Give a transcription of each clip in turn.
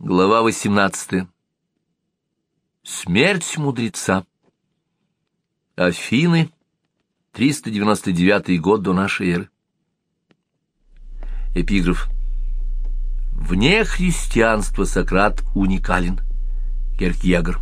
Глава 18. Смерть мудреца. Афины, 399 год до нашей эры. Эпиграф. Вне христианства Сократ уникален. Киркегор.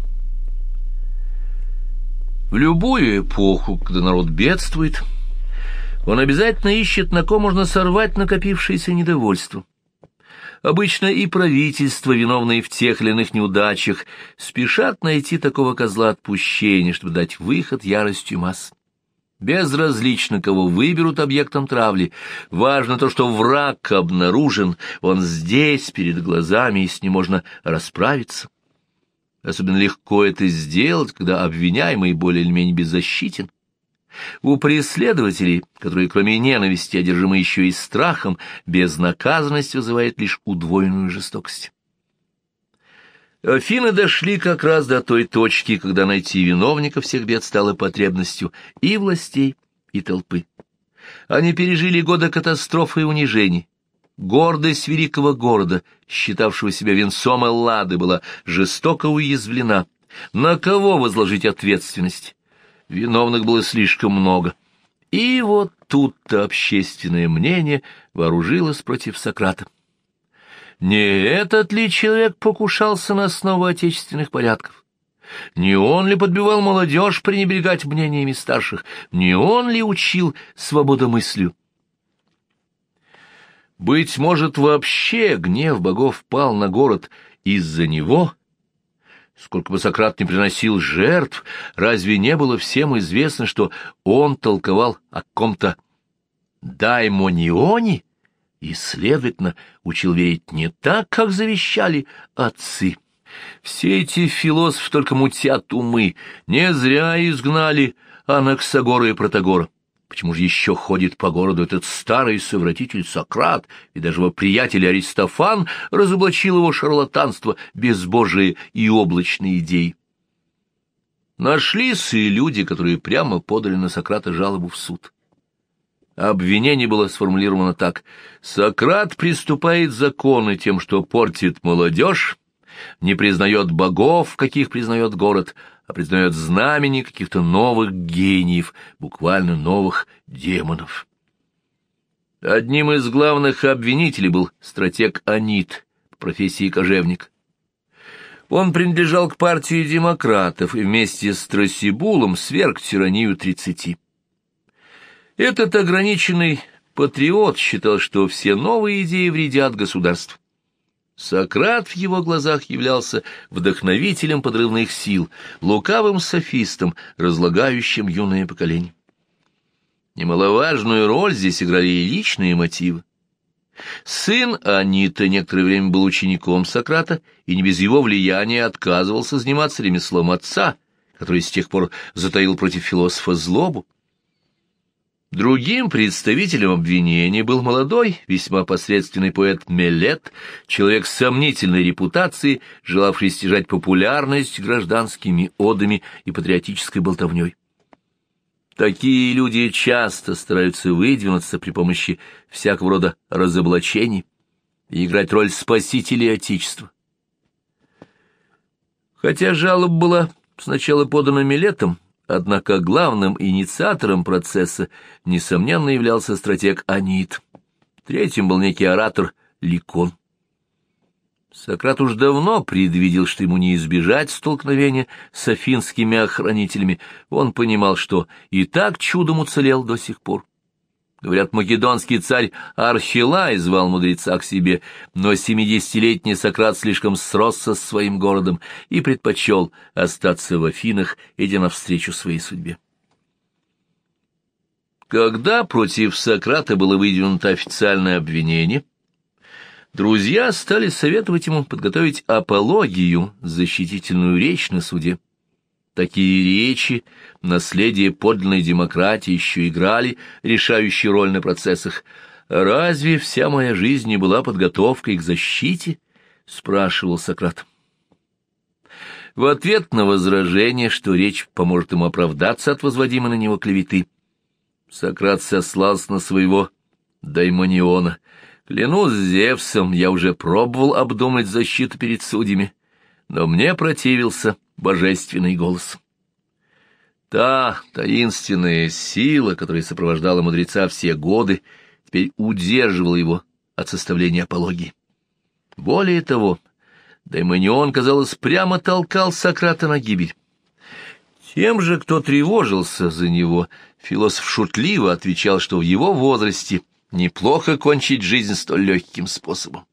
В любую эпоху, когда народ бедствует, он обязательно ищет, на ком можно сорвать накопившееся недовольство. Обычно и правительства, виновные в тех или иных неудачах, спешат найти такого козла отпущения, чтобы дать выход яростью масс. Безразлично, кого выберут объектом травли, важно то, что враг обнаружен, он здесь, перед глазами, и с ним можно расправиться. Особенно легко это сделать, когда обвиняемый более или менее беззащитен. У преследователей, которые кроме ненависти одержимы еще и страхом, безнаказанность вызывает лишь удвоенную жестокость. Афины дошли как раз до той точки, когда найти виновника всех бед стало потребностью и властей, и толпы. Они пережили годы катастрофы и унижений. Гордость великого города, считавшего себя венцом Эллады, была жестоко уязвлена. На кого возложить ответственность? Виновных было слишком много. И вот тут-то общественное мнение вооружилось против Сократа. Не этот ли человек покушался на основу отечественных порядков? Не он ли подбивал молодежь пренебрегать мнениями старших? Не он ли учил свободомыслию? Быть может, вообще гнев богов пал на город из-за него? Сколько бы Сократ ни приносил жертв, разве не было всем известно, что он толковал о ком-то даймонионе и, следовательно, учил верить не так, как завещали отцы? Все эти философы только мутят умы, не зря изгнали Анаксагора и Протагора. Почему же еще ходит по городу этот старый совратитель Сократ, и даже его приятель Аристофан разоблачил его шарлатанство, безбожие и облачные идеи? Нашлись и люди, которые прямо подали на Сократа жалобу в суд. Обвинение было сформулировано так: Сократ приступает законы тем, что портит молодежь, не признает богов, каких признает город, а признает знамени каких-то новых гениев, буквально новых демонов. Одним из главных обвинителей был стратег Анит, по профессии кожевник. Он принадлежал к партии демократов и вместе с Трасибулом сверг тиранию 30. Этот ограниченный патриот считал, что все новые идеи вредят государству. Сократ в его глазах являлся вдохновителем подрывных сил, лукавым софистом, разлагающим юное поколение. Немаловажную роль здесь играли и личные мотивы. Сын Анита некоторое время был учеником Сократа и не без его влияния отказывался заниматься ремеслом отца, который с тех пор затаил против философа злобу. Другим представителем обвинения был молодой, весьма посредственный поэт Мелет, человек с сомнительной репутацией, желавший стяжать популярность гражданскими одами и патриотической болтовней. Такие люди часто стараются выдвинуться при помощи всякого рода разоблачений и играть роль спасителей Отечества. Хотя жалоба была сначала подана Мелетом, однако главным инициатором процесса, несомненно, являлся стратег Анит. Третьим был некий оратор Ликон. Сократ уж давно предвидел, что ему не избежать столкновения с афинскими охранителями. Он понимал, что и так чудом уцелел до сих пор. Говорят, македонский царь Архилай звал мудреца к себе, но 70-летний Сократ слишком сросся с своим городом и предпочел остаться в Афинах, идя навстречу своей судьбе. Когда против Сократа было выдвинуто официальное обвинение, друзья стали советовать ему подготовить апологию, защитительную речь на суде. Такие речи, наследие подлинной демократии, еще играли решающую роль на процессах. «Разве вся моя жизнь не была подготовкой к защите?» — спрашивал Сократ. В ответ на возражение, что речь поможет ему оправдаться от возводимой на него клеветы, Сократ сослался на своего даймониона, Клянусь Зевсом, я уже пробовал обдумать защиту перед судьями, но мне противился божественный голос. Та таинственная сила, которая сопровождала мудреца все годы, теперь удерживала его от составления апологии. Более того, Даймонион, казалось, прямо толкал Сократа на гибель. Тем же, кто тревожился за него, философ шутливо отвечал, что в его возрасте неплохо кончить жизнь столь легким способом.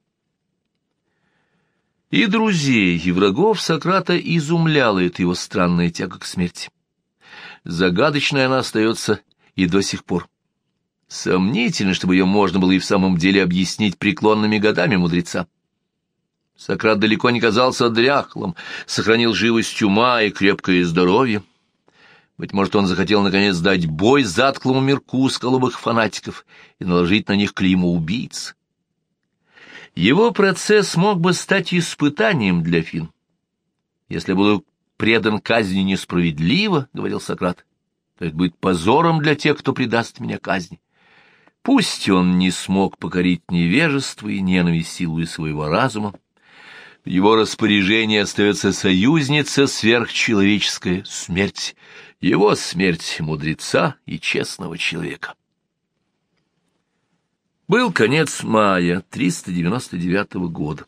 И друзей, и врагов Сократа изумляла эта его странная тяга к смерти. Загадочной она остается и до сих пор. Сомнительно, чтобы ее можно было и в самом деле объяснить преклонными годами мудреца. Сократ далеко не казался дряхлым, сохранил живость ума и крепкое здоровье. Быть может, он захотел наконец дать бой затклому мирку сколобых фанатиков и наложить на них клеймо убийц. Его процесс мог бы стать испытанием для Афин. «Если буду предан казни несправедливо, — говорил Сократ, — то это будет позором для тех, кто предаст меня казни. Пусть он не смог покорить невежество и ненависть силой своего разума, в его распоряжении остается союзница сверхчеловеческая смерть, его смерть мудреца и честного человека». Был конец мая 399 года.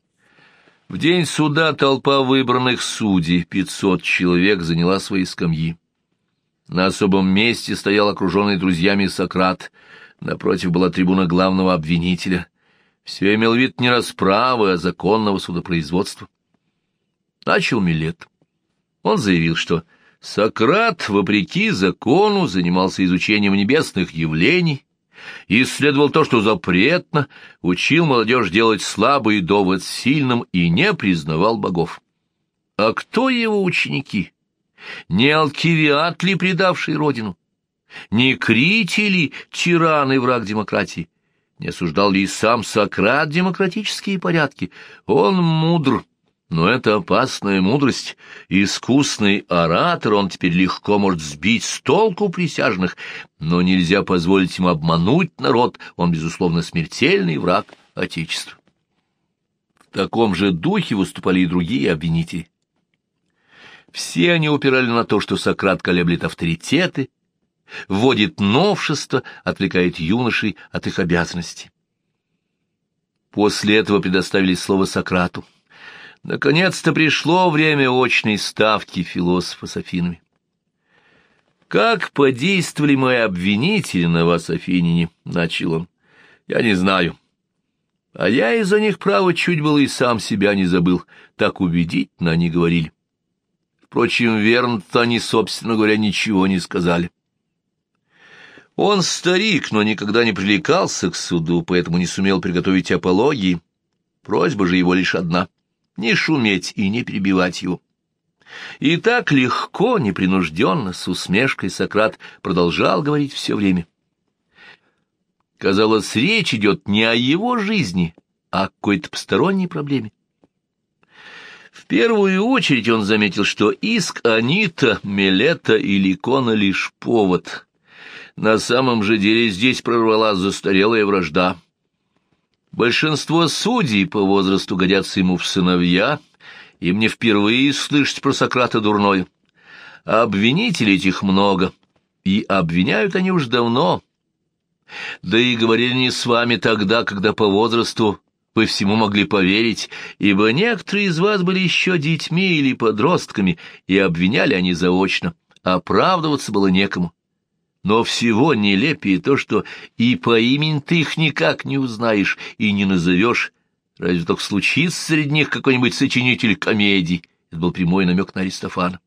В день суда толпа выбранных судей, 500 человек, заняла свои скамьи. На особом месте стоял окруженный друзьями Сократ, напротив была трибуна главного обвинителя. Все имел вид не расправы, а законного судопроизводства. Начал Милет. Он заявил, что Сократ, вопреки закону, занимался изучением небесных явлений, исследовал то, что запретно, учил молодежь делать слабый довод сильным и не признавал богов. А кто его ученики? Не Алкивиад ли, предавший родину? Не Критий ли, тиран и враг демократии? Не осуждал ли и сам Сократ демократические порядки? Он мудр, но это опасная мудрость. Искусный оратор, он теперь легко может сбить с толку присяжных, но нельзя позволить ему обмануть народ, он, безусловно, смертельный враг Отечества. В таком же духе выступали и другие обвинители. Все они упирали на то, что Сократ колеблет авторитеты, вводит новшества, отвлекает юношей от их обязанностей. После этого предоставили слово Сократу. Наконец-то пришло время очной ставки философа с Афинами. «Как подействовали мои обвинители на вас, афиняне?» — начал он. «Я не знаю. А я из-за них, право, чуть было и сам себя не забыл. Так убедительно они говорили. Впрочем, верно-то они, собственно говоря, ничего не сказали. Он старик, но никогда не привлекался к суду, поэтому не сумел приготовить апологии. Просьба же его лишь одна — не шуметь и не перебивать его». И так легко, непринужденно, с усмешкой Сократ продолжал говорить все время. Казалось, речь идет не о его жизни, а о какой-то посторонней проблеме. В первую очередь он заметил, что иск Анита, Милета и Ликона — лишь повод. На самом же деле здесь прорвалась застарелая вражда. Большинство судей по возрасту годятся ему в сыновья, и мне впервые слышать про Сократа дурное. А обвинителей этих много, и обвиняют они уж давно. Да и говорили не с вами тогда, когда по возрасту вы всему могли поверить, ибо некоторые из вас были еще детьми или подростками, и обвиняли они заочно, оправдываться было некому. Но всего нелепее то, что и по имени ты их никак не узнаешь и не назовешь, разве только случится среди них какой-нибудь сочинитель комедий. Это был прямой намек на Аристофана.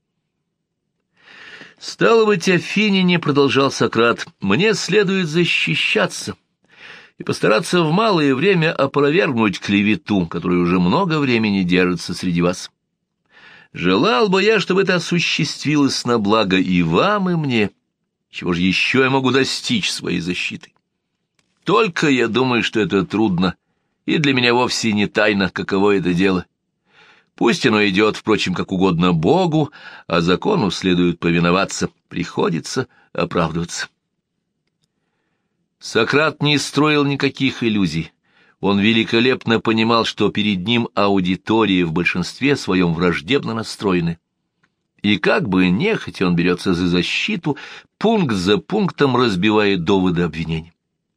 «Стало быть, афиняне, — продолжал Сократ, — мне следует защищаться и постараться в малое время опровергнуть клевету, которая уже много времени держится среди вас. Желал бы я, чтобы это осуществилось на благо и вам, и мне. Чего же еще я могу достичь своей защитой? Только я думаю, что это трудно, и для меня вовсе не тайна, каково это дело. Пусть оно идет, впрочем, как угодно Богу, а закону следует повиноваться, приходится оправдываться». Сократ не строил никаких иллюзий, Он великолепно понимал, что перед ним аудитория в большинстве своем враждебно настроены. И как бы нехотя он берется за защиту, пункт за пунктом разбивая доводы обвинений.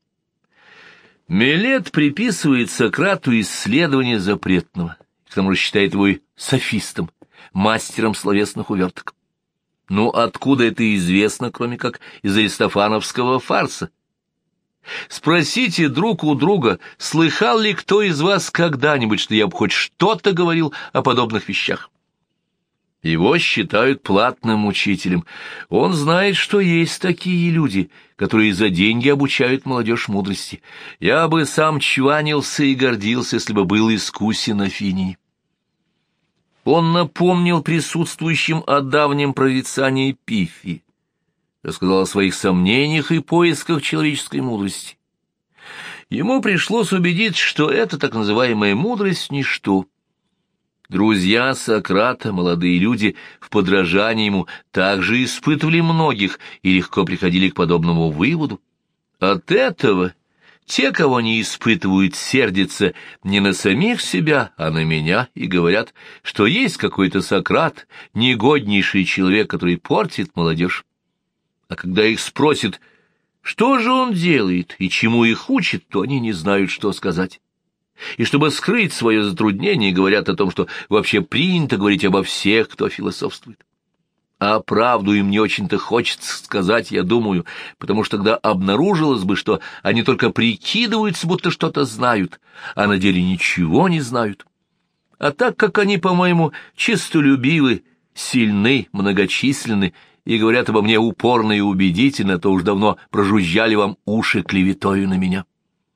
Милет приписывает Сократу исследование запретного, к тому же считает его и софистом, мастером словесных уверток. Ну, откуда это известно, кроме как из аристофановского фарса? Спросите друг у друга, слыхал ли кто из вас когда-нибудь, что я бы хоть что-то говорил о подобных вещах? Его считают платным учителем. Он знает, что есть такие люди, которые за деньги обучают молодежь мудрости. Я бы сам чванился и гордился, если бы был искусен Афиний. Он напомнил присутствующим о давнем прорицании Пифии, рассказал о своих сомнениях и поисках человеческой мудрости. Ему пришлось убедиться, что эта так называемая мудрость — ничто. Друзья Сократа, молодые люди, в подражании ему также испытывали многих и легко приходили к подобному выводу. От этого те, кого не испытывают, сердятся не на самих себя, а на меня, и говорят, что есть какой-то Сократ, негоднейший человек, который портит молодежь. А когда их спросят, что же он делает и чему их учит, то они не знают, что сказать. И чтобы скрыть свое затруднение, говорят о том, что вообще принято говорить обо всех, кто философствует. А правду им не очень-то хочется сказать, я думаю, потому что тогда обнаружилось бы, что они только прикидываются, будто что-то знают, а на деле ничего не знают. А так как они, по-моему, честолюбивы, сильны, многочисленны и говорят обо мне упорно и убедительно, то уж давно прожужжали вам уши клеветою на меня.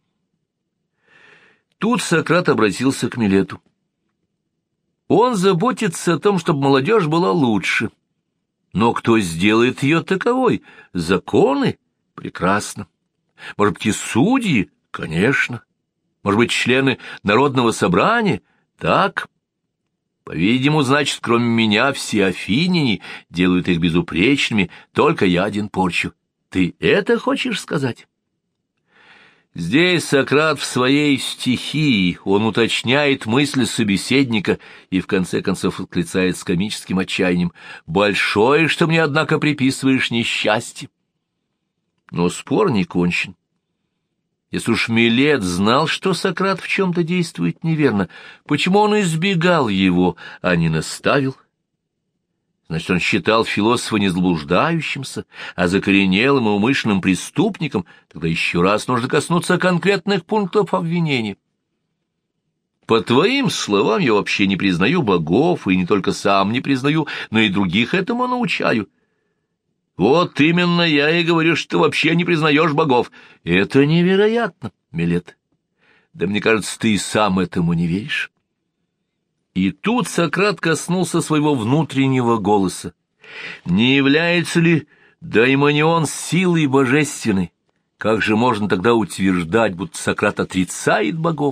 Тут Сократ обратился к Милету. Он заботится о том, чтобы молодежь была лучше. Но кто сделает ее таковой? Законы? Прекрасно. Может быть, и судьи? Конечно. Может быть, члены народного собрания? Так. По-видимому, значит, кроме меня все афиняне делают их безупречными, только я один порчу. Ты это хочешь сказать? Здесь Сократ в своей стихии, он уточняет мысли собеседника и в конце концов восклицает с комическим отчаянием: «Большое, что мне, однако, приписываешь несчастье». Но спор не кончен. Если уж Милет знал, что Сократ в чем-то действует неверно, почему он избегал его, а не наставил? Значит, он считал философа не заблуждающимся, а закоренелым и умышленным преступником. Тогда еще раз нужно коснуться конкретных пунктов обвинения. По твоим словам, я вообще не признаю богов, и не только сам не признаю, но и других этому научаю. Вот именно я и говорю, что ты вообще не признаешь богов. Это невероятно, Милет. Да мне кажется, ты и сам этому не веришь. И тут Сократ коснулся своего внутреннего голоса. Не является ли Даймонион силой божественной? Как же можно тогда утверждать, будто Сократ отрицает богов?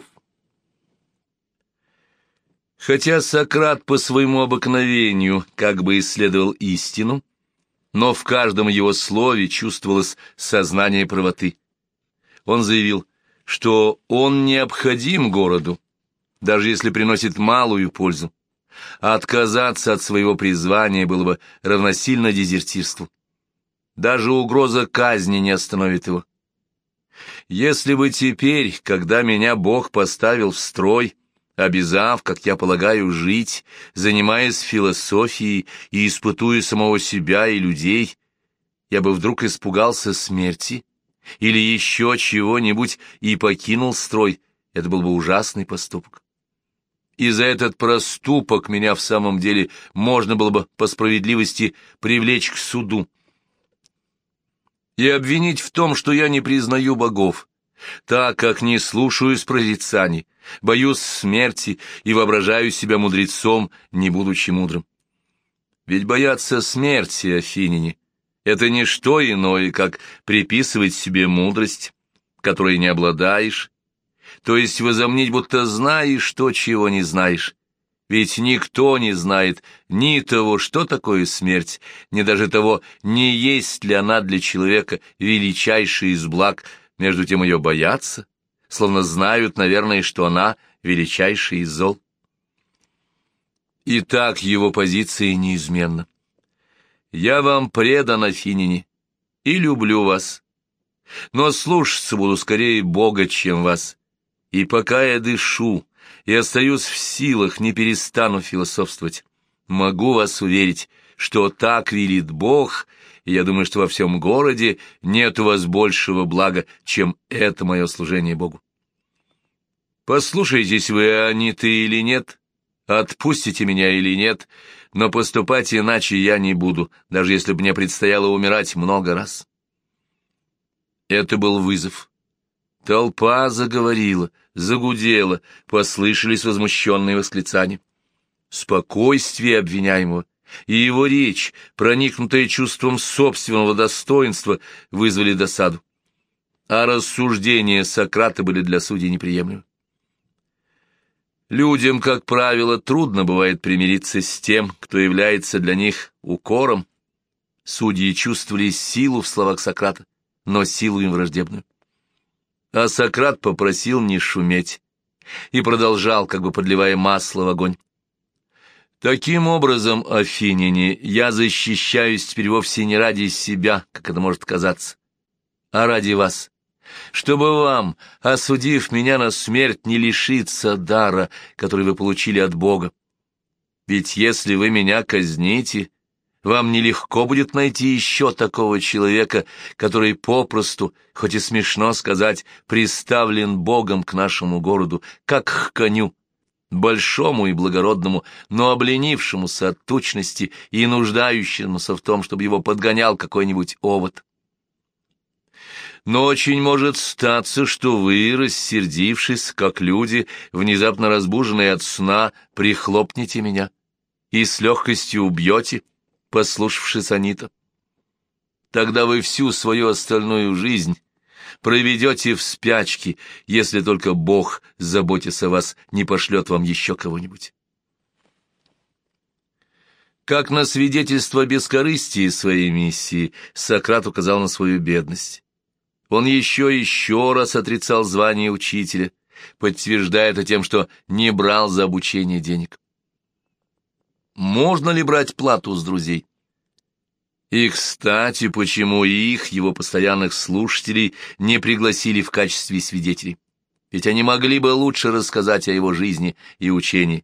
Хотя Сократ по своему обыкновению как бы исследовал истину, но в каждом его слове чувствовалось сознание правоты. Он заявил, что он необходим городу, даже если приносит малую пользу, а отказаться от своего призвания было бы равносильно дезертирству. Даже угроза казни не остановит его. Если бы теперь, когда меня Бог поставил в строй, обязав, как я полагаю, жить, занимаясь философией и испытуя самого себя и людей, я бы вдруг испугался смерти или еще чего-нибудь и покинул строй, это был бы ужасный поступок. И за этот проступок меня в самом деле можно было бы по справедливости привлечь к суду и обвинить в том, что я не признаю богов, так как не слушаюсь прорицаний, боюсь смерти и воображаю себя мудрецом, не будучи мудрым. Ведь бояться смерти, афиняне, это не что иное, как приписывать себе мудрость, которой не обладаешь, то есть возомнить, будто знаешь то, чего не знаешь. Ведь никто не знает ни того, что такое смерть, ни даже того, не есть ли она для человека величайшая из благ, между тем ее боятся, словно знают, наверное, что она величайший из зол. Итак, его позиция неизменна. «Я вам предан, афиняне, и люблю вас, но слушаться буду скорее Бога, чем вас, и пока я дышу и остаюсь в силах, не перестану философствовать. Могу вас уверить, что так велит Бог, и я думаю, что во всем городе нет у вас большего блага, чем это мое служение Богу. Послушаетесь вы, Аниты, или нет, отпустите меня или нет, но поступать иначе я не буду, даже если бы мне предстояло умирать много раз». Это был вызов. Толпа заговорила, загудела, послышались возмущенные восклицания. Спокойствие обвиняемого и его речь, проникнутая чувством собственного достоинства, вызвали досаду, а рассуждения Сократа были для судей неприемлемы. Людям, как правило, трудно бывает примириться с тем, кто является для них укором. Судьи чувствовали силу в словах Сократа, но силу им враждебную. А Сократ попросил не шуметь и продолжал, как бы подливая масло в огонь. «Таким образом, афиняне, я защищаюсь теперь вовсе не ради себя, как это может казаться, а ради вас, чтобы вам, осудив меня на смерть, не лишиться дара, который вы получили от Бога. Ведь если вы меня казните, вам нелегко будет найти еще такого человека, который попросту, хоть и смешно сказать, приставлен Богом к нашему городу, как к коню, большому и благородному, но обленившемуся от тучности и нуждающемуся в том, чтобы его подгонял какой-нибудь овод. Но очень может статься, что вы, рассердившись, как люди, внезапно разбуженные от сна, прихлопнете меня и с легкостью убьете, послушавшись Анита. Тогда вы всю свою остальную жизнь проведете в спячке, если только Бог, заботясь о вас, не пошлет вам еще кого-нибудь». Как на свидетельство бескорыстия своей миссии, Сократ указал на свою бедность. Он еще раз отрицал звание учителя, подтверждая это тем, что не брал за обучение денег. Можно ли брать плату с друзей? И, кстати, почему их, его постоянных слушателей, не пригласили в качестве свидетелей? Ведь они могли бы лучше рассказать о его жизни и учении.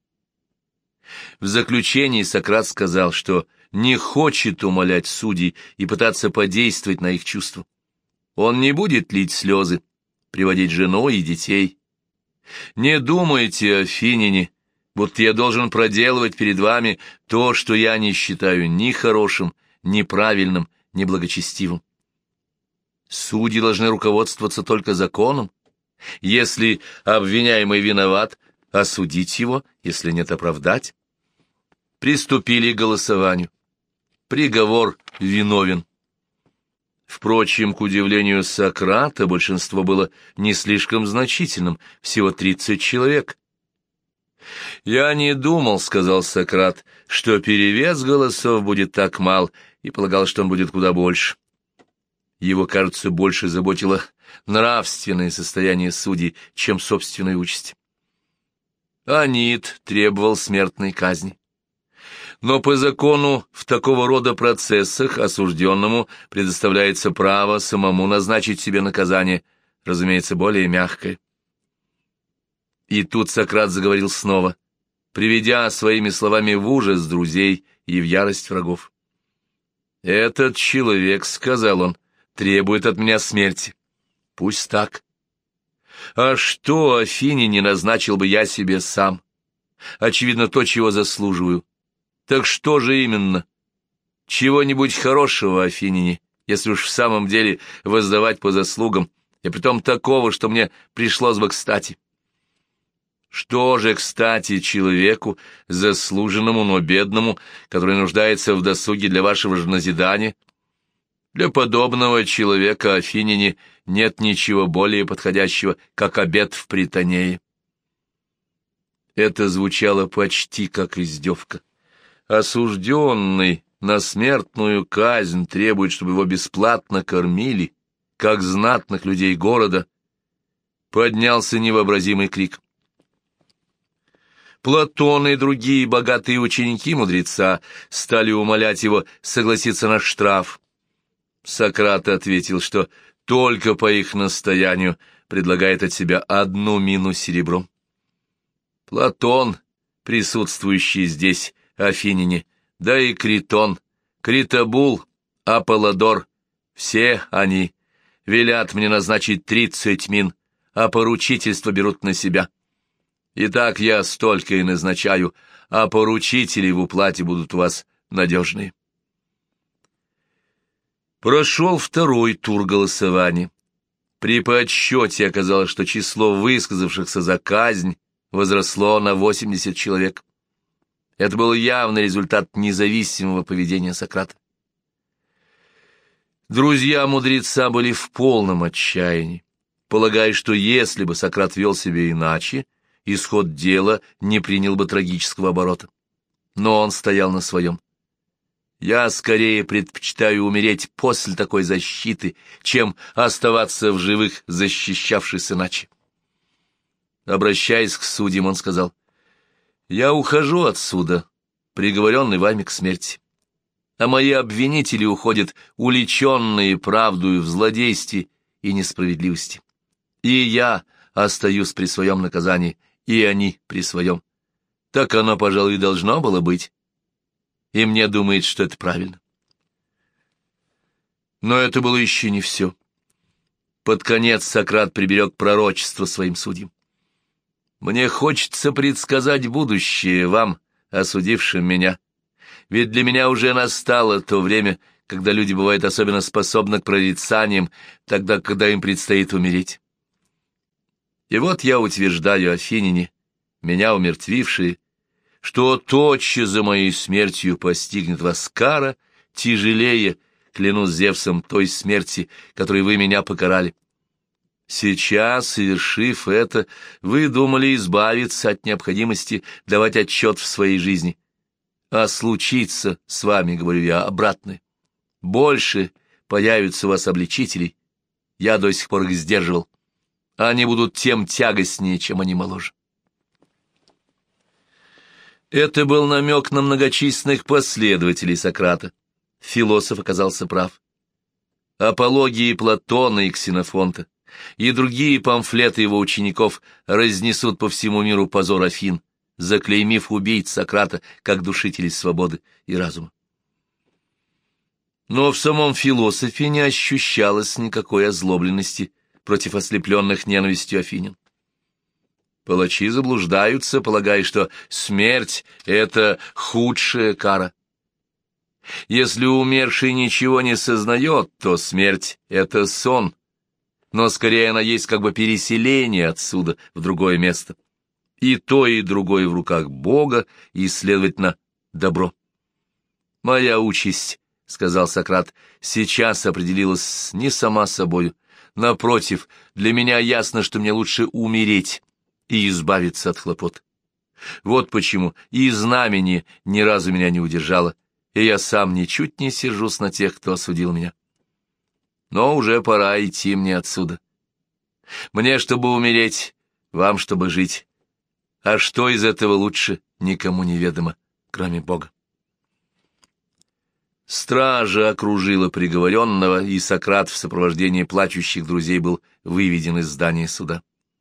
В заключении Сократ сказал, что не хочет умолять судей и пытаться подействовать на их чувства. Он не будет лить слезы, приводить жену и детей. «Не думайте, афиняне, будто я должен проделывать перед вами то, что я не считаю ни хорошим, ни правильным, ни благочестивым. Судьи должны руководствоваться только законом. Если обвиняемый виноват, осудить его, если нет, оправдать». Приступили к голосованию. Приговор виновен. Впрочем, к удивлению Сократа, большинство было не слишком значительным, всего 30 человек. «Я не думал, — сказал Сократ, — что перевес голосов будет так мал, и полагал, что он будет куда больше». Его, кажется, больше заботило нравственное состояние судей, чем собственная участь. Анит требовал смертной казни. Но по закону в такого рода процессах осужденному предоставляется право самому назначить себе наказание, разумеется, более мягкое. И тут Сократ заговорил снова, приведя своими словами в ужас друзей и в ярость врагов. «Этот человек, — сказал он, — требует от меня смерти. Пусть так. А что, Афине, не назначил бы я себе сам? Очевидно, то, чего заслуживаю. Так что же именно? Чего-нибудь хорошего, афиняне, если уж в самом деле воздавать по заслугам, и притом такого, что мне пришлось бы кстати. Что же кстати человеку, заслуженному, но бедному, который нуждается в досуге для вашего же назидания? Для подобного человека, афиняне, нет ничего более подходящего, как обед в Притонее». Это звучало почти как издевка. Осужденный на смертную казнь требует, чтобы его бесплатно кормили, как знатных людей города. Поднялся невообразимый крик. Платон и другие богатые ученики мудреца стали умолять его согласиться на штраф. Сократ ответил, что только по их настоянию предлагает от себя 1 мину серебром. Платон, присутствующий здесь, афиняне, да и Критон, Критобул, Аполлодор, все они велят мне назначить 30 мин, а поручительство берут на себя. Итак, я столько и назначаю, а поручители в уплате будут у вас надежные. Прошел 2-й тур голосования. При подсчете оказалось, что число высказавшихся за казнь возросло на 80 человек. Это был явный результат независимого поведения Сократа. Друзья мудреца были в полном отчаянии, полагая, что если бы Сократ вел себя иначе, исход дела не принял бы трагического оборота. Но он стоял на своем. «Я скорее предпочитаю умереть после такой защиты, чем оставаться в живых, защищавшись иначе». Обращаясь к судьям, он сказал: «Я ухожу отсюда, приговоренный вами к смерти, а мои обвинители уходят, уличенные правдою в злодействе и несправедливости. И я остаюсь при своем наказании, и они при своем. Так оно, пожалуй, и должно было быть. И мне думается, что это правильно». Но это было еще не все. Под конец Сократ приберег пророчество своим судьям. «Мне хочется предсказать будущее вам, осудившим меня, ведь для меня уже настало то время, когда люди бывают особенно способны к прорицаниям, тогда, когда им предстоит умереть. И вот я утверждаю, афиняне, меня умертвившие, что тотчас за моей смертью постигнет вас кара тяжелее, клянусь Зевсом, той смерти, которой вы меня покарали. Сейчас, совершив это, вы думали избавиться от необходимости давать отчет в своей жизни. А случится с вами, говорю я, обратное. Больше появится у вас обличителей, я до сих пор их сдерживал. Они будут тем тягостнее, чем они моложе». Это был намек на многочисленных последователей Сократа. Философ оказался прав. Апологии Платона и Ксенофонта и другие памфлеты его учеников разнесут по всему миру позор Афин, заклеймив убийц Сократа как душителей свободы и разума. Но в самом философе не ощущалось никакой озлобленности против ослепленных ненавистью афинян. Палачи заблуждаются, полагая, что смерть — это худшая кара. Если умерший ничего не сознает, то смерть — это сон, но скорее она есть как бы переселение отсюда в другое место. И то, и другое в руках Бога, и, следовательно, добро. «Моя участь, — сказал Сократ, — сейчас определилась не сама собою. Напротив, для меня ясно, что мне лучше умереть и избавиться от хлопот. Вот почему и знамение ни разу меня не удержало, и я сам ничуть не сержусь на тех, кто осудил меня. Но уже пора идти мне отсюда. Мне, чтобы умереть, вам, чтобы жить. А что из этого лучше, никому неведомо, кроме Бога». Стража окружила приговоренного, и Сократ в сопровождении плачущих друзей был выведен из здания суда.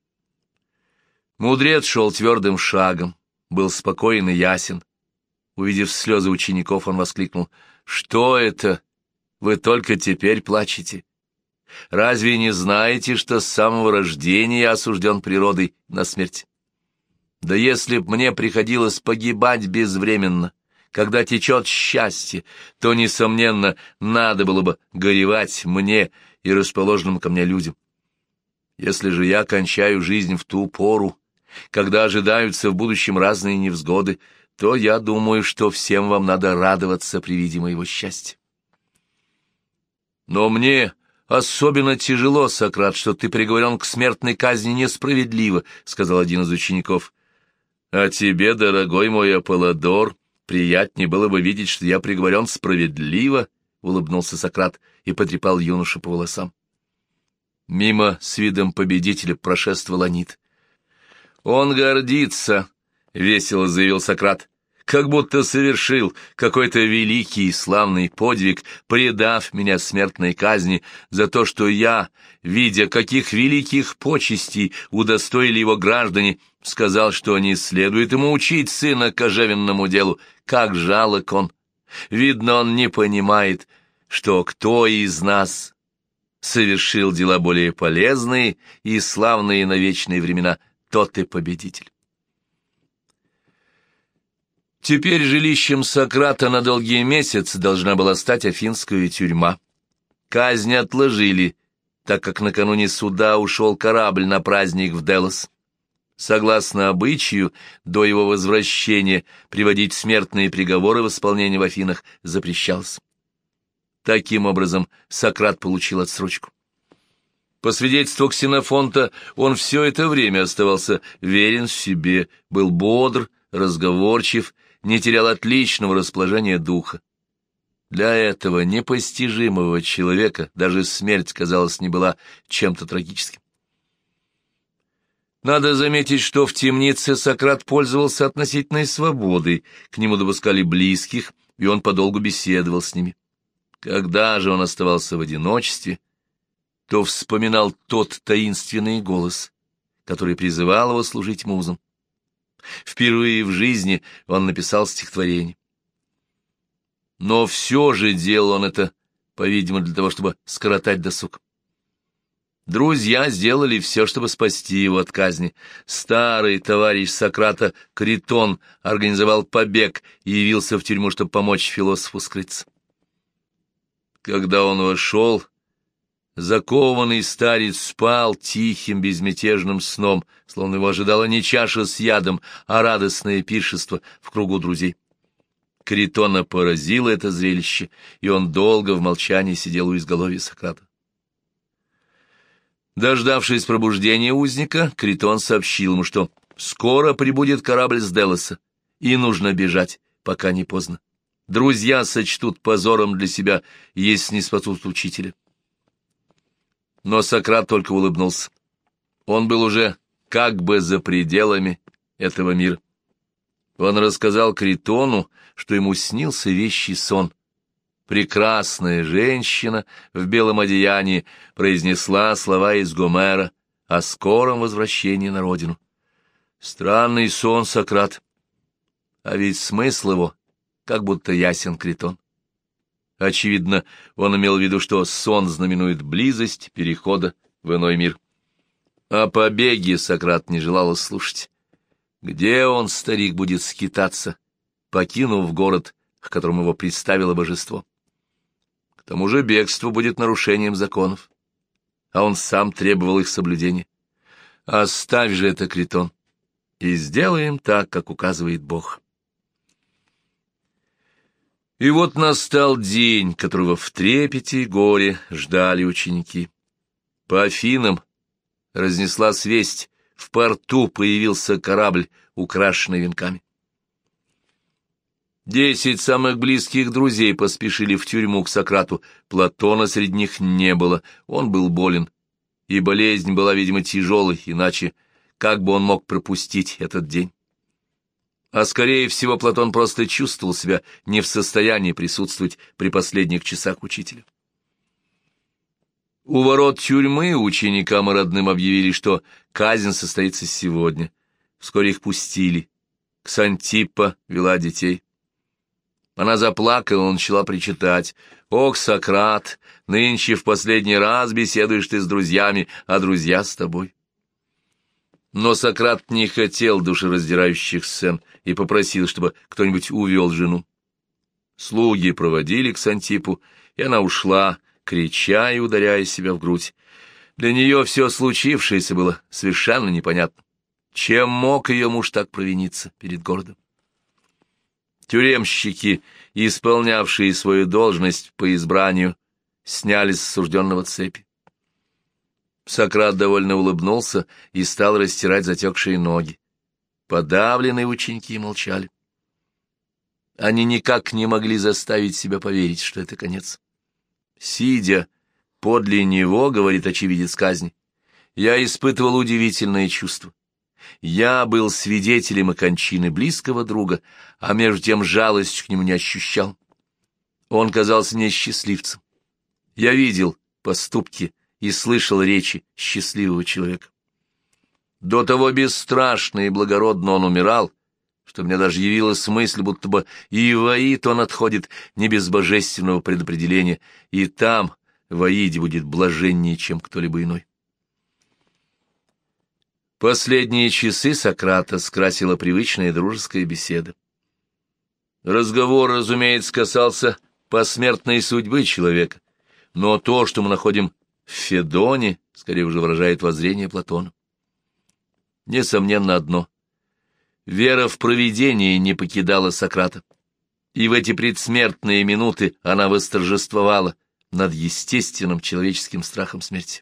Мудрец шел твердым шагом, был спокоен и ясен. Увидев слезы учеников, он воскликнул: «Что это? Вы только теперь плачете? Разве не знаете, что с самого рождения я осужден природой на смерть? Да если б мне приходилось погибать безвременно, когда течет счастье, то, несомненно, надо было бы горевать мне и расположенным ко мне людям. Если же я кончаю жизнь в ту пору, когда ожидаются в будущем разные невзгоды, то я думаю, что всем вам надо радоваться при виде моего счастья. Но мне особенно тяжело, Сократ, что ты приговорен к смертной казни несправедливо, — сказал один из учеников. А тебе, дорогой мой Аполлодор, приятнее было бы видеть, что я приговорен справедливо, — улыбнулся Сократ и потрепал юношу по волосам. Мимо с видом победителя прошествовал Анит. «Он гордится», — весело заявил Сократ, — «как будто совершил какой-то великий и славный подвиг, предав меня смертной казни за то, что я, видя, каких великих почестей удостоили его граждане, сказал, что не следует ему учить сына кожевенному делу. Как жалок он! Видно, он не понимает, что кто из нас совершил дела более полезные и славные на вечные времена, тот и победитель». Теперь жилищем Сократа на долгие месяцы должна была стать афинская тюрьма. Казнь отложили, так как накануне суда ушел корабль на праздник в Делос. Согласно обычаю, до его возвращения приводить смертные приговоры в исполнение в Афинах запрещалось. Таким образом, Сократ получил отсрочку. По свидетельству Ксенофонта, он все это время оставался верен себе, был бодр, разговорчив, не терял отличного расположения духа. Для этого непостижимого человека даже смерть, казалось, не была чем-то трагическим. Надо заметить, что в темнице Сократ пользовался относительной свободой, к нему допускали близких, и он подолгу беседовал с ними. Когда же он оставался в одиночестве, то вспоминал тот таинственный голос, который призывал его служить музам. Впервые в жизни он написал стихотворение. Но все же делал он это, по-видимому, для того, чтобы скоротать досуг. Друзья сделали все, чтобы спасти его от казни. Старый товарищ Сократа Критон организовал побег и явился в тюрьму, чтобы помочь философу скрыться. Когда он вошел, закованный старец спал тихим безмятежным сном, словно его ожидала не чаша с ядом, а радостное пиршество в кругу друзей. Критона поразило это зрелище, и он долго в молчании сидел у изголовья Сократа. Дождавшись пробуждения узника, Критон сообщил ему, что скоро прибудет корабль с Делоса, и нужно бежать, пока не поздно. Друзья сочтут позором для себя, если не спасут учителя. Но Сократ только улыбнулся. Он был уже как бы за пределами этого мира. Он рассказал Критону, что ему снился вещий сон. Прекрасная женщина в белом одеянии произнесла слова из Гомера о скором возвращении на родину. Странный сон, Сократ, а ведь смысл его как будто ясен, Критон. Очевидно, он имел в виду, что сон знаменует близость перехода в иной мир. О побеге Сократ не желал слушать. Где он, старик, будет скитаться, покинув город, к которому его представило божество? К тому же бегство будет нарушением законов, а он сам требовал их соблюдения. Оставь же это, Критон, и сделаем так, как указывает Бог. И вот настал день, которого в трепете и горе ждали ученики. По Афинам разнеслась весть, в порту появился корабль, украшенный венками. 10 самых близких друзей поспешили в тюрьму к Сократу. Платона среди них не было, он был болен, и болезнь была, видимо, тяжелой, иначе как бы он мог пропустить этот день? А скорее всего, Платон просто чувствовал себя не в состоянии присутствовать при последних часах учителя. У ворот тюрьмы ученикам и родным объявили, что казнь состоится сегодня. Вскоре их пустили. Ксантиппа вела детей. Она заплакала и начала причитать: «Ох, Сократ, нынче в последний раз беседуешь ты с друзьями, а друзья с тобой». Но Сократ не хотел душераздирающих сцен и попросил, чтобы кто-нибудь увел жену. Слуги проводили Ксантиппу, и она ушла, крича и ударяя себя в грудь. Для нее все случившееся было совершенно непонятно. Чем мог ее муж так провиниться перед городом? Тюремщики, исполнявшие свою должность по избранию, сняли с осужденного цепи. Сократ довольно улыбнулся и стал растирать затекшие ноги. Подавленные ученики молчали. Они никак не могли заставить себя поверить, что это конец. Сидя Подле него, говорит очевидец казни, я испытывал удивительное чувство. Я был свидетелем и кончины близкого друга, а между тем жалость к нему не ощущал. Он казался мне счастливцем. Я видел поступки и слышал речи счастливого человека. До того бесстрашно и благородно он умирал, что мне даже явилась мысль, будто бы и в Аид он отходит не без божественного предопределения, и там, в Аиде, будет блаженнее, чем кто-либо иной. Последние часы Сократа скрасила привычная дружеская беседа. Разговор, разумеется, касался посмертной судьбы человека, но то, что мы находим в Федоне, скорее уже выражает воззрение Платона. Несомненно одно. Вера в провидение не покидала Сократа, и в эти предсмертные минуты она восторжествовала над естественным человеческим страхом смерти.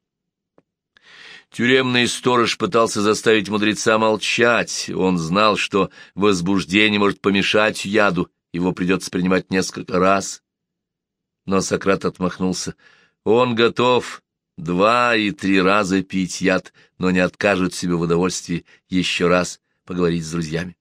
Тюремный сторож пытался заставить мудреца молчать. Он знал, что возбуждение может помешать яду, его придется принимать несколько раз. Но Сократ отмахнулся. Он готов 2 и 3 раза пить яд, но не откажет себе в удовольствии еще раз поговорить с друзьями.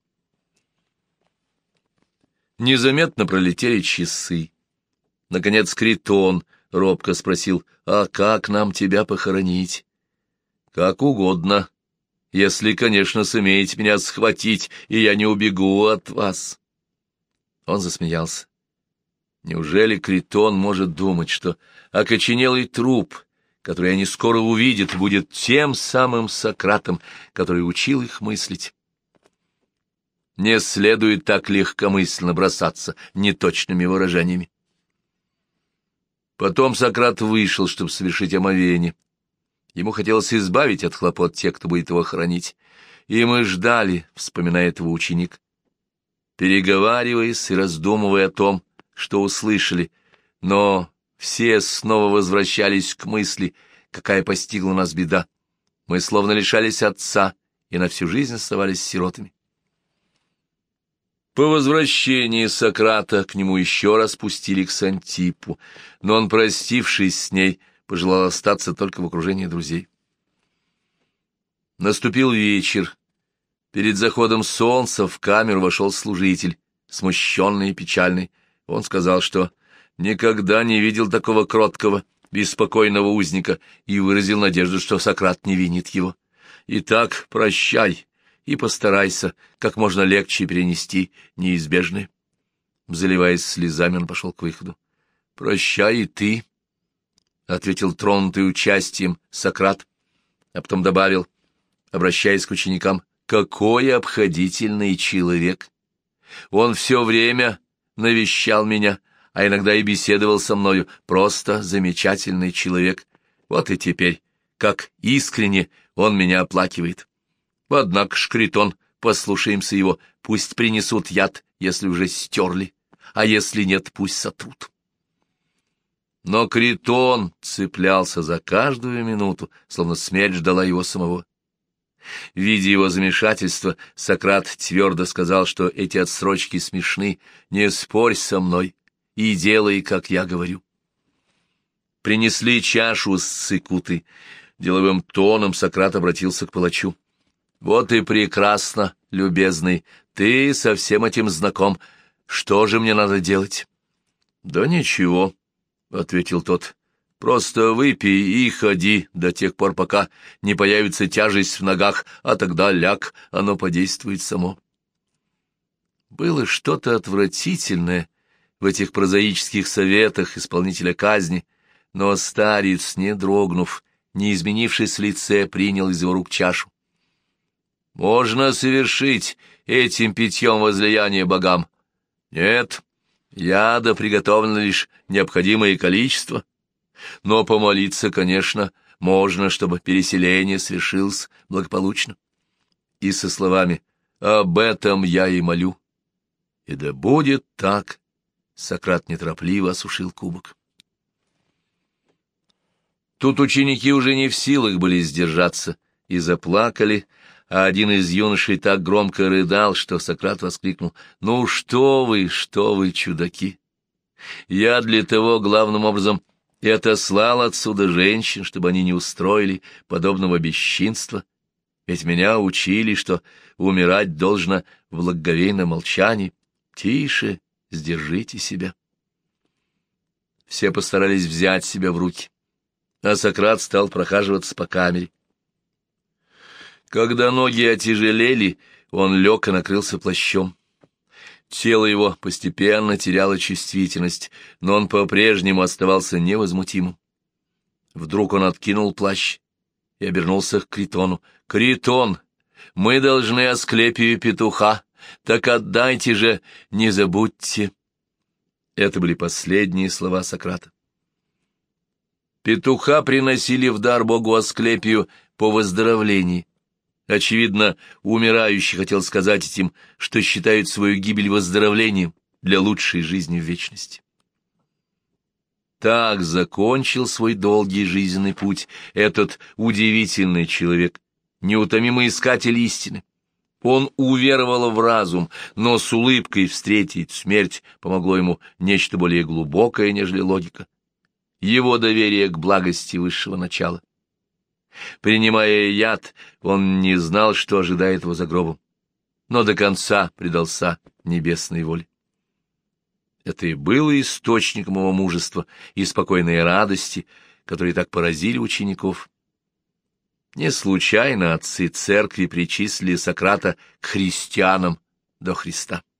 Незаметно пролетели часы. Наконец Критон робко спросил: «А как нам тебя похоронить?» «Как угодно, если, конечно, сумеете меня схватить, и я не убегу от вас». Он засмеялся. Неужели Критон может думать, что окоченелый труп, который они скоро увидят, будет тем самым Сократом, который учил их мыслить? Не следует так легкомысленно бросаться неточными выражениями. Потом Сократ вышел, чтобы совершить омовение. Ему хотелось избавить от хлопот тех, кто будет его хоронить. И мы ждали, вспоминает его ученик, переговариваясь и раздумывая о том, что услышали, но все снова возвращались к мысли, какая постигла нас беда. Мы словно лишались отца и на всю жизнь оставались сиротами. По возвращении Сократа к нему еще раз пустили к Ксантиппу, но он, простившись с ней, пожелал остаться только в окружении друзей. Наступил вечер. Перед заходом солнца в камеру вошел служитель, смущенный и печальный. Он сказал, что никогда не видел такого кроткого, беспокойного узника, и выразил надежду, что Сократ не винит его. «Итак, прощай, и постарайся как можно легче перенести неизбежное». Заливаясь слезами, он пошел к выходу. «Прощай и ты», — ответил тронутый участием Сократ, а потом добавил, обращаясь к ученикам: «Какой обходительный человек! Он все время навещал меня, а иногда и беседовал со мною. Просто замечательный человек. Вот и теперь, как искренне он меня оплакивает. Однако ж, Критон, послушаемся его, пусть принесут яд, если уже стерли, а если нет, пусть сотрут». Но Критон цеплялся за каждую минуту, словно смерть ждала его самого. Видя его замешательство, Сократ твердо сказал, что эти отсрочки смешны. «Не спорь со мной и делай, как я говорю». Принесли чашу с цикутой. Деловым тоном Сократ обратился к палачу. «Вот и прекрасно, любезный, ты со всем этим знаком. Что же мне надо делать?» «Да ничего», — ответил тот. «Просто выпей и ходи до тех пор, пока не появится тяжесть в ногах, а тогда ляг, оно подействует само». Было что-то отвратительное в этих прозаических советах исполнителя казни, но старец, не дрогнув, не изменившись в лице, принял из его рук чашу. «Можно совершить этим питьем возлияние богам? Нет, яда приготовлено лишь необходимое количество. Но помолиться, конечно, можно, чтобы переселение свершилось благополучно». И со словами «об этом я и молю». И да будет так, Сократ неторопливо осушил кубок. Тут ученики уже не в силах были сдержаться и заплакали, а один из юношей так громко рыдал, что Сократ воскликнул: что вы, чудаки! Я для того, главным образом, и отослал отсюда женщин, чтобы они не устроили подобного бесчинства, ведь меня учили, что умирать должно в благоговейном молчании. Тише, сдержите себя. Все постарались взять себя в руки, а Сократ стал прохаживаться по камере. Когда ноги отяжелели, он лег и накрылся плащом. Тело его постепенно теряло чувствительность, но он по-прежнему оставался невозмутимым. Вдруг он откинул плащ и обернулся к Критону. «Критон, мы должны Асклепию петуха, так отдайте же, не забудьте». Это были последние слова Сократа. Петуха приносили в дар богу Асклепию по выздоровлении. Очевидно, умирающий хотел сказать этим, что считают свою гибель выздоровлением для лучшей жизни в вечности. Так закончил свой долгий жизненный путь этот удивительный человек, неутомимый искатель истины. Он уверовал в разум, но с улыбкой встретить смерть помогло ему нечто более глубокое, нежели логика. Его доверие к благости высшего начала. Принимая яд, он не знал, что ожидает его за гробом, но до конца предался небесной воле. Это и было источником его мужества и спокойной радости, которые так поразили учеников. Не случайно отцы церкви причислили Сократа к христианам до Христа.